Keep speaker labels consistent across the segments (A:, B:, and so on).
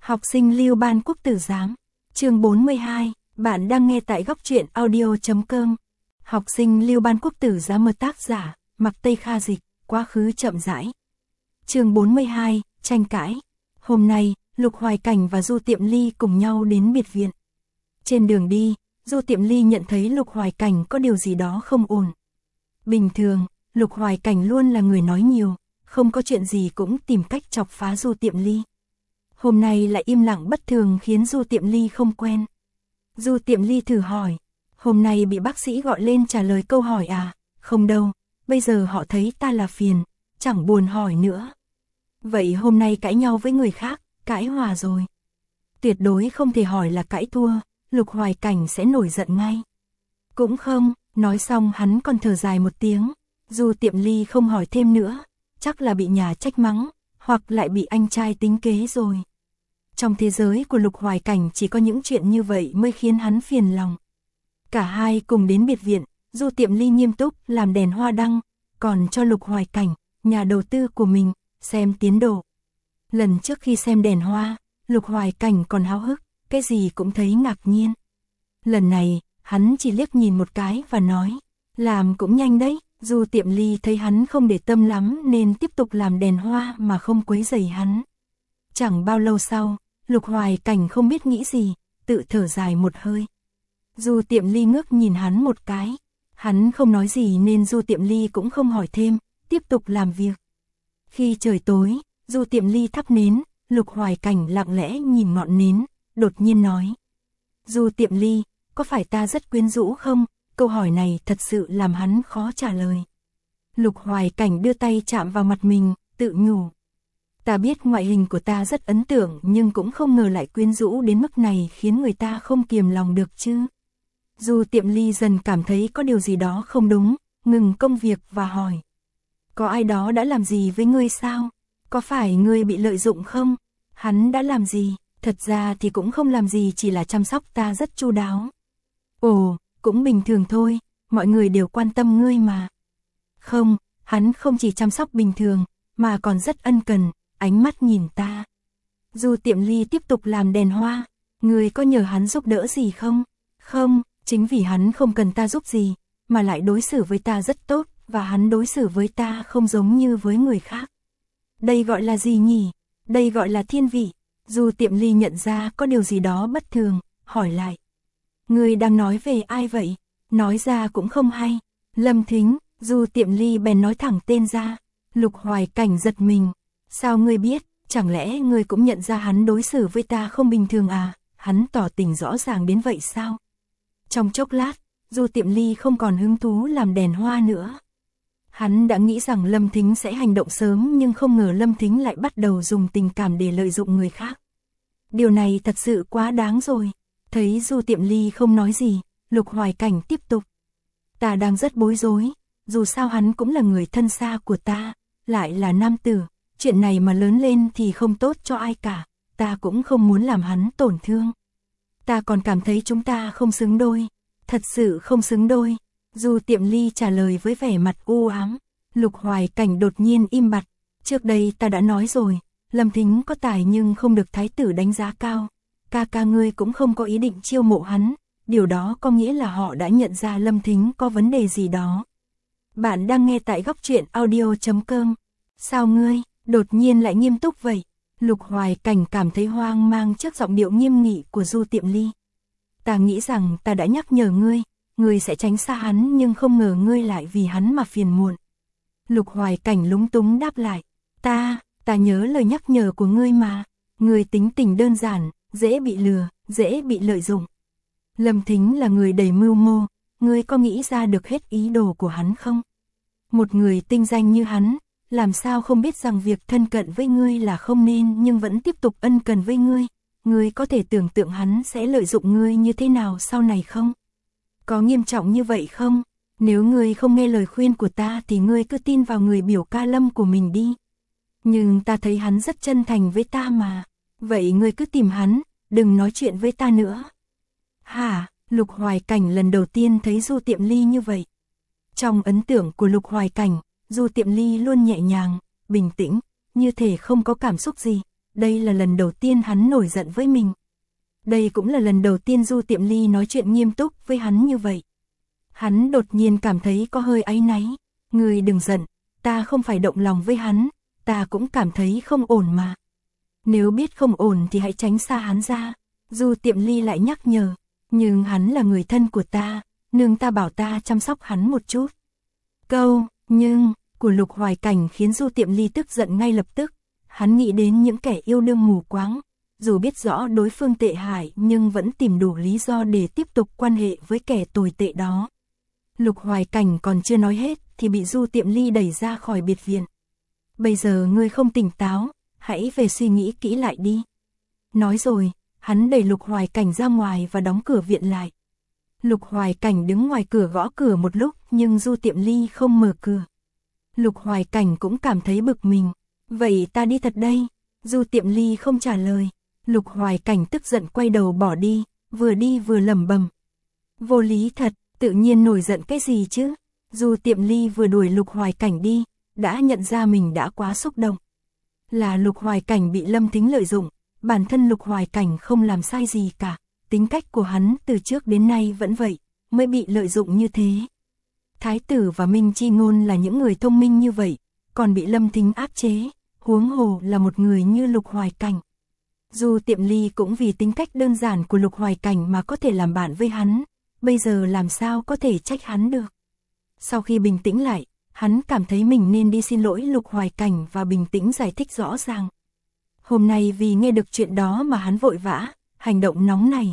A: Học sinh Lưu Ban Quốc tử giám. Chương 42, bạn đang nghe tại góc truyện audio.com. Học sinh Lưu Ban Quốc tử giám một tác giả, Mặc Tây Kha dịch, quá khứ chậm rãi. Chương 42, tranh cãi. Hôm nay, Lục Hoài Cảnh và Du Tiệm Ly cùng nhau đến biệt viện. Trên đường đi, Du Tiệm Ly nhận thấy Lục Hoài Cảnh có điều gì đó không ổn. Bình thường, Lục Hoài Cảnh luôn là người nói nhiều, không có chuyện gì cũng tìm cách chọc phá Du Tiệm Ly. Hôm nay lại im lặng bất thường khiến Du Tiệm Ly không quen. Du Tiệm Ly thử hỏi, hôm nay bị bác sĩ gọi lên trả lời câu hỏi à? Không đâu, bây giờ họ thấy ta là phiền, chẳng buồn hỏi nữa. Vậy hôm nay cãi nhau với người khác, cãi hòa rồi. Tuyệt đối không thể hỏi là cãi thua, Lục Hoài Cảnh sẽ nổi giận ngay. Cũng không, nói xong hắn còn thở dài một tiếng. Du Tiệm Ly không hỏi thêm nữa, chắc là bị nhà trách mắng, hoặc lại bị anh trai tính kế rồi. Trong thế giới của Lục Hoài Cảnh chỉ có những chuyện như vậy mới khiến hắn phiền lòng. Cả hai cùng đến biệt viện, Du Tiệm Ly nghiêm túc làm đèn hoa đăng, còn cho Lục Hoài Cảnh, nhà đầu tư của mình, xem tiến độ. Lần trước khi xem đèn hoa, Lục Hoài Cảnh còn háo hức, cái gì cũng thấy ngạc nhiên. Lần này, hắn chỉ liếc nhìn một cái và nói, làm cũng nhanh đấy. Du Tiệm Ly thấy hắn không để tâm lắm nên tiếp tục làm đèn hoa mà không quấy rầy hắn. Chẳng bao lâu sau, Lục Hoài Cảnh không biết nghĩ gì, tự thở dài một hơi. Du Tiệm Ly ngước nhìn hắn một cái. Hắn không nói gì nên Du Tiệm Ly cũng không hỏi thêm, tiếp tục làm việc. Khi trời tối, Du Tiệm Ly thắp nến, Lục Hoài Cảnh lặng lẽ nhìn ngọn nến, đột nhiên nói. Du Tiệm Ly, có phải ta rất quyến rũ không? Câu hỏi này thật sự làm hắn khó trả lời. Lục Hoài Cảnh đưa tay chạm vào mặt mình, tự nhủ. Ta biết ngoại hình của ta rất ấn tượng nhưng cũng không ngờ lại quyến rũ đến mức này khiến người ta không kiềm lòng được chứ. Du Tiệm Ly dần cảm thấy có điều gì đó không đúng, ngừng công việc và hỏi. Có ai đó đã làm gì với ngươi sao? Có phải ngươi bị lợi dụng không? Hắn đã làm gì? Thật ra thì cũng không làm gì, chỉ là chăm sóc ta rất chu đáo. Ồ, cũng bình thường thôi, mọi người đều quan tâm ngươi mà. Không, hắn không chỉ chăm sóc bình thường, mà còn rất ân cần, ánh mắt nhìn ta. Du Tiệm Ly tiếp tục làm đèn hoa, ngươi có nhờ hắn giúp đỡ gì không? Không, chính vì hắn không cần ta giúp gì, mà lại đối xử với ta rất tốt, và hắn đối xử với ta không giống như với người khác. Đây gọi là gì nhỉ? Đây gọi là thiên vị. Du Tiệm Ly nhận ra có điều gì đó bất thường, hỏi lại. Ngươi đang nói về ai vậy? Nói ra cũng không hay. Lâm Thính. Du Tiệm Ly bèn nói thẳng tên ra. Lục Hoài Cảnh giật mình. Sao ngươi biết? Chẳng lẽ ngươi cũng nhận ra hắn đối xử với ta không bình thường à? Hắn tỏ tình rõ ràng đến vậy sao? Trong chốc lát, Du Tiệm Ly không còn hứng thú làm đèn hoa nữa. Hắn đã nghĩ rằng Lâm Thính sẽ hành động sớm nhưng không ngờ Lâm Thính lại bắt đầu dùng tình cảm để lợi dụng người khác. Điều này thật sự quá đáng rồi. Thấy Du Tiệm Ly không nói gì, Lục Hoài Cảnh tiếp tục. Ta đang rất bối rối, dù sao hắn cũng là người thân xa của ta, lại là nam tử, chuyện này mà lớn lên thì không tốt cho ai cả, ta cũng không muốn làm hắn tổn thương. Ta còn cảm thấy chúng ta không xứng đôi, thật sự không xứng đôi. Du Tiệm Ly trả lời với vẻ mặt u ám. Lục Hoài Cảnh đột nhiên im bặt. Trước đây ta đã nói rồi, Lâm Thính có tài nhưng không được thái tử đánh giá cao. Ca ngươi cũng không có ý định chiêu mộ hắn, điều đó có nghĩa là họ đã nhận ra Lâm Thính có vấn đề gì đó. Bạn đang nghe tại góc truyện audio.com. Sao ngươi, đột nhiên lại nghiêm túc vậy? Lục Hoài Cảnh cảm thấy hoang mang trước giọng điệu nghiêm nghị của Du Tiệm Ly. Ta nghĩ rằng ta đã nhắc nhở ngươi, ngươi sẽ tránh xa hắn nhưng không ngờ ngươi lại vì hắn mà phiền muộn. Lục Hoài Cảnh lúng túng đáp lại. Ta nhớ lời nhắc nhở của ngươi mà. Ngươi tính tình đơn giản, dễ bị lừa, dễ bị lợi dụng. Lâm Thính là người đầy mưu mô, ngươi có nghĩ ra được hết ý đồ của hắn không? Một người tinh danh như hắn, làm sao không biết rằng việc thân cận với ngươi là không nên nhưng vẫn tiếp tục ân cần với ngươi. Ngươi có thể tưởng tượng hắn sẽ lợi dụng ngươi như thế nào sau này không? Có nghiêm trọng như vậy không? Nếu ngươi không nghe lời khuyên của ta thì ngươi cứ tin vào người biểu ca Lâm của mình đi. Nhưng ta thấy hắn rất chân thành với ta mà. Vậy ngươi cứ tìm hắn, đừng nói chuyện với ta nữa. Hả? Lục Hoài Cảnh lần đầu tiên thấy Du Tiệm Ly như vậy. Trong ấn tượng của Lục Hoài Cảnh, Du Tiệm Ly luôn nhẹ nhàng, bình tĩnh, như thể không có cảm xúc gì. đây là lần đầu tiên hắn nổi giận với mình. Đây cũng là lần đầu tiên Du Tiệm Ly nói chuyện nghiêm túc với hắn như vậy. Hắn đột nhiên cảm thấy có hơi áy náy. Ngươi đừng giận, ta không phải động lòng với hắn, ta cũng cảm thấy không ổn mà. Nếu biết không ổn thì hãy tránh xa hắn ra. Du Tiệm Ly lại nhắc nhở, nhưng hắn là người thân của ta, nương ta bảo ta chăm sóc hắn một chút. Câu nhưng của Lục Hoài Cảnh khiến Du Tiệm Ly tức giận ngay lập tức. Hắn nghĩ đến những kẻ yêu đương mù quáng, dù biết rõ đối phương tệ hại nhưng vẫn tìm đủ lý do để tiếp tục quan hệ với kẻ tồi tệ đó. Lục Hoài Cảnh còn chưa nói hết thì bị Du Tiệm Ly đẩy ra khỏi biệt viện. Bây giờ ngươi không tỉnh táo, hãy về suy nghĩ kỹ lại đi. Nói rồi, hắn đẩy Lục Hoài Cảnh ra ngoài và đóng cửa viện lại. Lục Hoài Cảnh đứng ngoài cửa gõ cửa một lúc nhưng Du Tiệm Ly không mở cửa. Lục Hoài Cảnh cũng cảm thấy bực mình. Vậy ta đi thật đây. Du Tiệm Ly không trả lời. Lục Hoài Cảnh tức giận quay đầu bỏ đi vừa lẩm bẩm. Vô lý thật, tự nhiên nổi giận cái gì chứ. Du Tiệm Ly vừa đuổi Lục Hoài Cảnh đi, đã nhận ra mình đã quá xúc động. Là Lục Hoài Cảnh bị Lâm Thính lợi dụng, bản thân Lục Hoài Cảnh không làm sai gì cả. Tính cách của hắn từ trước đến nay vẫn vậy, mới bị lợi dụng như thế. Thái tử và Minh Chi Ngôn là những người thông minh như vậy, còn bị Lâm Thính áp chế, huống hồ là một người như Lục Hoài Cảnh. Du Tiệm Ly cũng vì tính cách đơn giản của Lục Hoài Cảnh mà có thể làm bạn với hắn, bây giờ làm sao có thể trách hắn được. Sau khi bình tĩnh lại, hắn cảm thấy mình nên đi xin lỗi Lục Hoài Cảnh và bình tĩnh giải thích rõ ràng. Hôm nay vì nghe được chuyện đó mà hắn vội vã, hành động nóng này.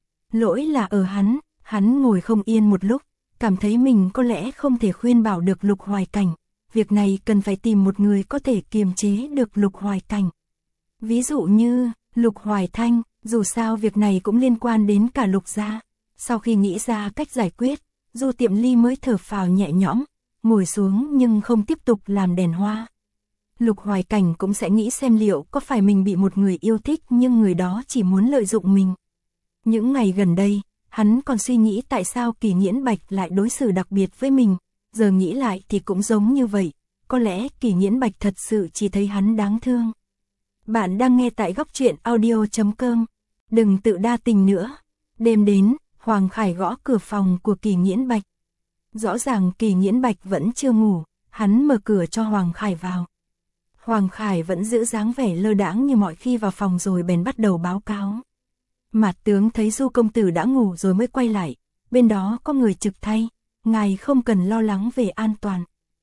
A: Lỗi là ở hắn ngồi không yên một lúc, cảm thấy mình có lẽ không thể khuyên bảo được Lục Hoài Cảnh. Việc này cần phải tìm một người có thể kiềm chế được Lục Hoài Cảnh. Ví dụ như Lục Hoài Thanh, dù sao việc này cũng liên quan đến cả Lục gia. Sau khi nghĩ ra cách giải quyết, Du Tiệm Ly mới thở phào nhẹ nhõm, ngồi xuống nhưng không tiếp tục làm đèn hoa. Lục Hoài Cảnh cũng sẽ nghĩ xem liệu có phải mình bị một người yêu thích nhưng người đó chỉ muốn lợi dụng mình. Những ngày gần đây, hắn còn suy nghĩ tại sao Kỳ Nghiễn Bạch lại đối xử đặc biệt với mình, giờ nghĩ lại thì cũng giống như vậy, có lẽ Kỳ Nghiễn Bạch thật sự chỉ thấy hắn đáng thương. Bạn đang nghe tại góc truyện audio.com, đừng tự đa tình nữa. Đêm đến, Hoàng Khải gõ cửa phòng của Kỳ Nghiễn Bạch. Rõ ràng Kỳ Nghiễn Bạch vẫn chưa ngủ, hắn mở cửa cho Hoàng Khải vào. Hoàng Khải vẫn giữ dáng vẻ lơ đãng như mọi khi vào phòng rồi bèn bắt đầu báo cáo. Mạt tướng thấy Du công tử đã ngủ rồi mới quay lại, bên đó có người trực thay, ngài không cần lo lắng về an toàn.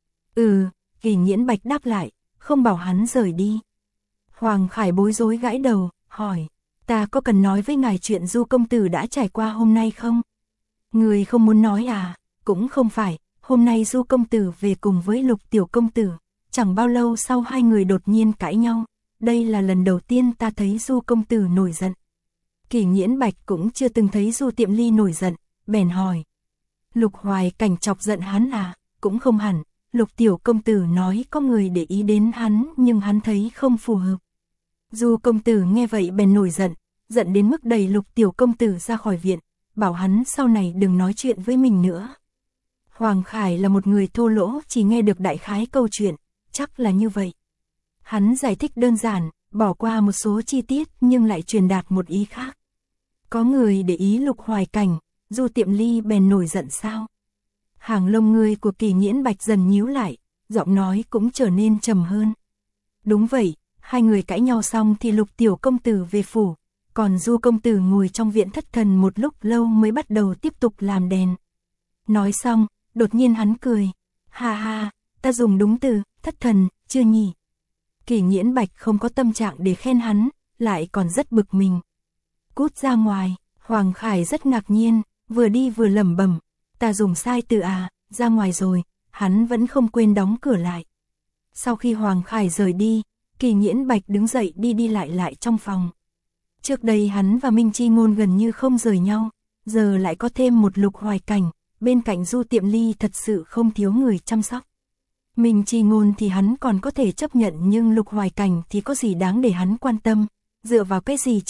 A: Kỳ Nghiễn Bạch đáp lại, không bảo hắn rời đi. Hoàng Khải bối rối gãi đầu, hỏi, ta có cần nói với ngài chuyện Du công tử đã trải qua hôm nay không? Người không muốn nói à? Cũng không phải, hôm nay Du công tử về cùng với Lục tiểu công tử, chẳng bao lâu sau hai người đột nhiên cãi nhau, đây là lần đầu tiên ta thấy Du công tử nổi giận. Kỳ Nghiễn Bạch cũng chưa từng thấy Du Tiệm Ly nổi giận, bèn hỏi. Lục Hoài Cảnh chọc giận hắn à? Cũng không hẳn, Lục tiểu công tử nói có người để ý đến hắn nhưng hắn thấy không phù hợp. Du công tử nghe vậy bèn nổi giận, giận đến mức đẩy Lục tiểu công tử ra khỏi viện, bảo hắn sau này đừng nói chuyện với mình nữa. Hoàng Khải là một người thô lỗ chỉ nghe được đại khái câu chuyện, chắc là như vậy. Hắn giải thích đơn giản, bỏ qua một số chi tiết nhưng lại truyền đạt một ý khác. Có người để ý Lục Hoài Cảnh, Du Tiệm Ly bèn nổi giận sao? Hàng lông người của Kỳ Nghiễn Bạch dần nhíu lại, giọng nói cũng trở nên trầm hơn. Đúng vậy, hai người cãi nhau xong thì Lục tiểu công tử về phủ, còn Du công tử ngồi trong viện thất thần một lúc lâu mới bắt đầu tiếp tục làm đèn. Nói xong, đột nhiên hắn cười. Ha ha, ta dùng đúng từ, thất thần, chưa nhỉ? Kỳ Nghiễn Bạch không có tâm trạng để khen hắn, lại còn rất bực mình. Cút ra ngoài, Hoàng Khải rất ngạc nhiên, vừa đi vừa lẩm bẩm, ta dùng sai từ à, ra ngoài rồi, hắn vẫn không quên đóng cửa lại. Sau khi Hoàng Khải rời đi, Kỳ Nghiễn Bạch đứng dậy đi lại trong phòng. Trước đây hắn và Minh Chi Ngôn gần như không rời nhau, giờ lại có thêm một Lục Hoài Cảnh, bên cạnh Du Tiệm Ly thật sự không thiếu người chăm sóc. Minh Chi Ngôn thì hắn còn có thể chấp nhận nhưng Lục Hoài Cảnh thì có gì đáng để hắn quan tâm, dựa vào cái gì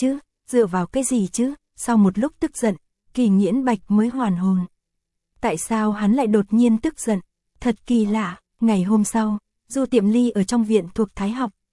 A: chứ, sau một lúc tức giận, Kỳ Nghiễn Bạch mới hoàn hồn. Tại sao hắn lại đột nhiên tức giận? Thật kỳ lạ, ngày hôm sau, Du Tiệm Ly ở trong viện thuộc Thái học,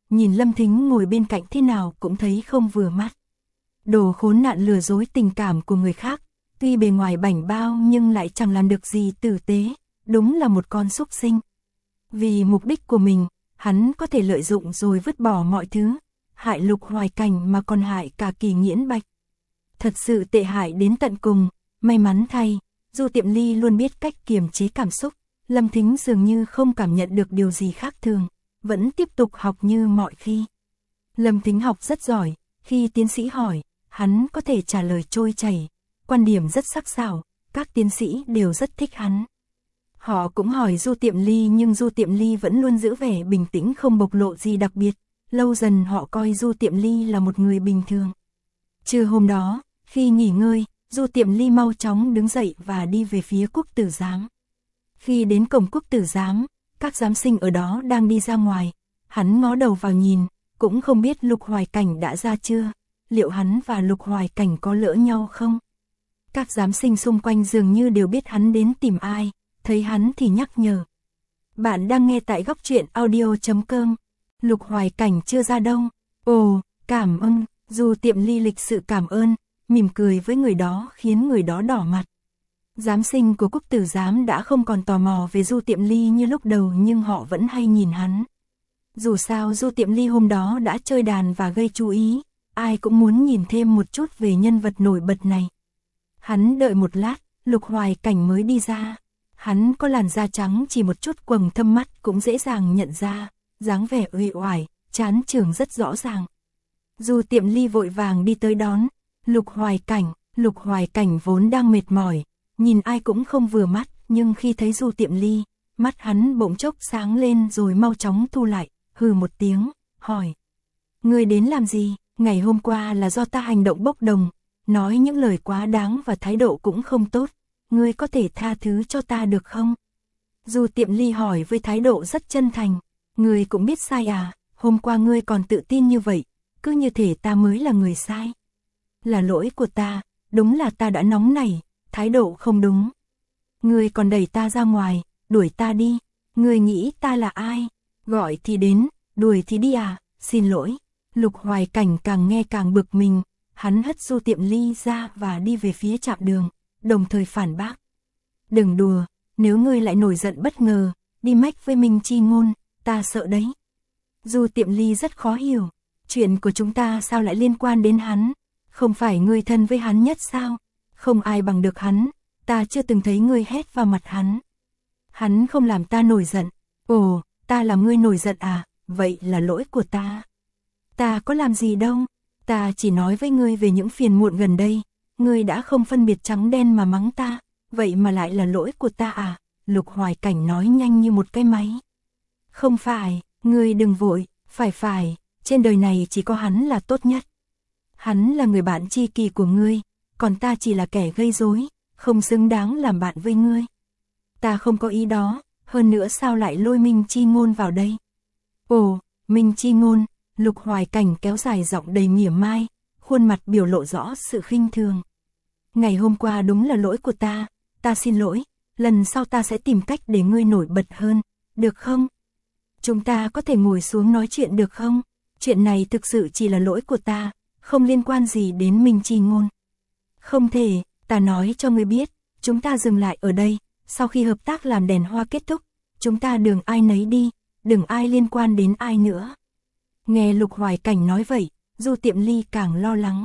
A: nhìn Lâm Thính ngồi bên cạnh thế nào cũng thấy không vừa mắt. Đồ khốn nạn lừa dối tình cảm của người khác, tuy bề ngoài bảnh bao nhưng lại chẳng làm được gì tử tế, đúng là một con súc sinh. Vì mục đích của mình, hắn có thể lợi dụng rồi vứt bỏ mọi thứ, hại Lục Hoài Cảnh mà còn hại cả Kỳ Nghiễn Bạch. Thật sự tệ hại đến tận cùng, may mắn thay, Du Tiệm Ly luôn biết cách kiềm chế cảm xúc, Lâm Thính dường như không cảm nhận được điều gì khác thường, vẫn tiếp tục học như mọi khi. Lâm Thính học rất giỏi, khi tiến sĩ hỏi, hắn có thể trả lời trôi chảy, quan điểm rất sắc sảo, các tiến sĩ đều rất thích hắn. Họ cũng hỏi Du Tiệm Ly nhưng Du Tiệm Ly vẫn luôn giữ vẻ bình tĩnh không bộc lộ gì đặc biệt, lâu dần họ coi Du Tiệm Ly là một người bình thường. Trưa hôm đó, khi nghỉ ngơi, Du Tiệm Ly mau chóng đứng dậy và đi về phía Quốc Tử Giám. Khi đến cổng Quốc Tử Giám, các giám sinh ở đó đang đi ra ngoài, hắn ngó đầu vào nhìn, cũng không biết Lục Hoài Cảnh đã ra chưa, liệu hắn và Lục Hoài Cảnh có lỡ nhau không? Các giám sinh xung quanh dường như đều biết hắn đến tìm ai, thấy hắn thì nhắc nhở. Bạn đang nghe tại góc truyện audio.com. Lục Hoài Cảnh chưa ra đâu. Ồ, cảm ơn. Du Tiệm Ly lịch sự cảm ơn, mỉm cười với người đó khiến người đó đỏ mặt. Giám sinh của Quốc Tử Giám đã không còn tò mò về Du Tiệm Ly như lúc đầu nhưng họ vẫn hay nhìn hắn. Dù sao Du Tiệm Ly hôm đó đã chơi đàn và gây chú ý, ai cũng muốn nhìn thêm một chút về nhân vật nổi bật này. Hắn đợi một lát, Lục Hoài Cảnh mới đi ra. Hắn có làn da trắng, chỉ một chút quầng thâm mắt cũng dễ dàng nhận ra, dáng vẻ uể oải, trán trưởng rất rõ ràng. Du Tiệm Ly vội vàng đi tới đón. Lục Hoài Cảnh vốn đang mệt mỏi, nhìn ai cũng không vừa mắt, nhưng khi thấy Du Tiệm Ly, mắt hắn bỗng chốc sáng lên rồi mau chóng thu lại, hừ một tiếng, hỏi. Ngươi đến làm gì? Ngày hôm qua là do ta hành động bốc đồng, nói những lời quá đáng và thái độ cũng không tốt, ngươi có thể tha thứ cho ta được không? Du Tiệm Ly hỏi với thái độ rất chân thành, ngươi cũng biết sai à, hôm qua ngươi còn tự tin như vậy, cứ như thể ta mới là người sai. Là lỗi của ta, đúng là ta đã nóng nảy, thái độ không đúng. Ngươi còn đẩy ta ra ngoài, đuổi ta đi, ngươi nghĩ ta là ai? Gọi thì đến, đuổi thì đi à, xin lỗi. Lục Hoài Cảnh càng nghe càng bực mình, hắn hất Du Tiệm Ly ra và đi về phía trạm đường, đồng thời phản bác. Đừng đùa, nếu ngươi lại nổi giận bất ngờ, đi mách với Minh Chi Ngôn, ta sợ đấy. Du Tiệm Ly rất khó hiểu, chuyện của chúng ta sao lại liên quan đến hắn, không phải ngươi thân với hắn nhất sao, không ai bằng được hắn, ta chưa từng thấy ngươi hét vào mặt hắn. Hắn không làm ta nổi giận, ồ, ta làm ngươi nổi giận à, vậy là lỗi của ta. Ta có làm gì đâu, ta chỉ nói với ngươi về những phiền muộn gần đây, ngươi đã không phân biệt trắng đen mà mắng ta, vậy mà lại là lỗi của ta à, Lục Hoài Cảnh nói nhanh như một cái máy. Không phải, ngươi đừng vội, phải, trên đời này chỉ có hắn là tốt nhất. Hắn là người bạn tri kỷ của ngươi, còn ta chỉ là kẻ gây rối, không xứng đáng làm bạn với ngươi. Ta không có ý đó, hơn nữa sao lại lôi Minh Chi Ngôn vào đây? Ồ, Minh Chi Ngôn, Lục Hoài Cảnh kéo dài giọng đầy mỉa mai, khuôn mặt biểu lộ rõ sự khinh thường. Ngày hôm qua đúng là lỗi của ta xin lỗi, lần sau ta sẽ tìm cách để ngươi nổi bật hơn, được không? Chúng ta có thể ngồi xuống nói chuyện được không? Chuyện này thực sự chỉ là lỗi của ta, không liên quan gì đến Minh Chi Ngôn. Không thể, ta nói cho ngươi biết, chúng ta dừng lại ở đây, sau khi hợp tác làm đèn hoa kết thúc, chúng ta đường ai nấy đi, đừng ai liên quan đến ai nữa. Nghe Lục Hoài Cảnh nói vậy, Du Tiệm Ly càng lo lắng.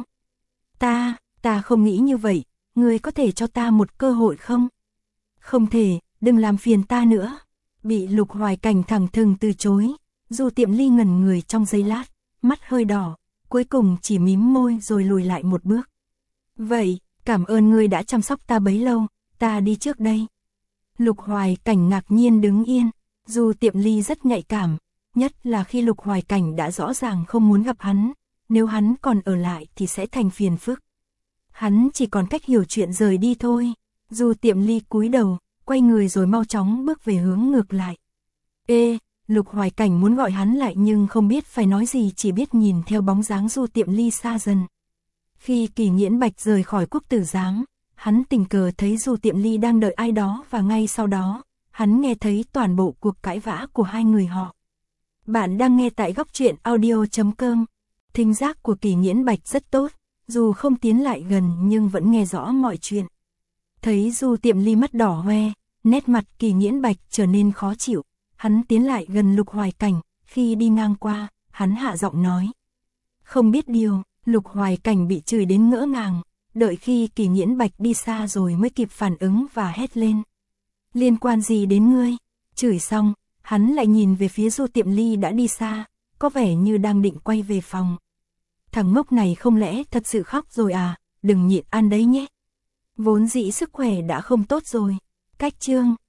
A: Ta không nghĩ như vậy, ngươi có thể cho ta một cơ hội không? Không thể, đừng làm phiền ta nữa. Bị Lục Hoài Cảnh thẳng thừng từ chối, Du Tiệm Ly ngẩn người trong giây lát, mắt hơi đỏ, cuối cùng chỉ mím môi rồi lùi lại một bước. Vậy, cảm ơn ngươi đã chăm sóc ta bấy lâu, ta đi trước đây. Lục Hoài Cảnh ngạc nhiên đứng yên, Du Tiệm Ly rất nhạy cảm, nhất là khi Lục Hoài Cảnh đã rõ ràng không muốn gặp hắn, nếu hắn còn ở lại thì sẽ thành phiền phức. Hắn chỉ còn cách hiểu chuyện rời đi thôi. Du Tiệm Ly cúi đầu, quay người rồi mau chóng bước về hướng ngược lại. Lục Hoài Cảnh muốn gọi hắn lại nhưng không biết phải nói gì, chỉ biết nhìn theo bóng dáng Du Tiệm Ly xa dần. Khi Kỳ Nghiễn Bạch rời khỏi Quốc Tử Giám, hắn tình cờ thấy Du Tiệm Ly đang đợi ai đó và ngay sau đó, hắn nghe thấy toàn bộ cuộc cãi vã của hai người họ. Bạn đang nghe tại góc truyện audio.com. Thính giác của Kỳ Nghiễn Bạch rất tốt, dù không tiến lại gần nhưng vẫn nghe rõ mọi chuyện. Thấy Du Tiệm Ly mắt đỏ hoe, nét mặt Kỳ Nghiễn Bạch trở nên khó chịu. Hắn tiến lại gần Lục Hoài Cảnh, khi đi ngang qua, hắn hạ giọng nói. Không biết điều, Lục Hoài Cảnh bị chửi đến ngỡ ngàng, đợi khi Kỳ Nghiễn Bạch đi xa rồi mới kịp phản ứng và hét lên. Liên quan gì đến ngươi? Chửi xong, hắn lại nhìn về phía Du Tiệm Ly đã đi xa, có vẻ như đang định quay về phòng. Thằng ngốc này không lẽ thật sự khóc rồi à, đừng nhịn ăn đấy nhé. Vốn dĩ sức khỏe đã không tốt rồi. Cách chương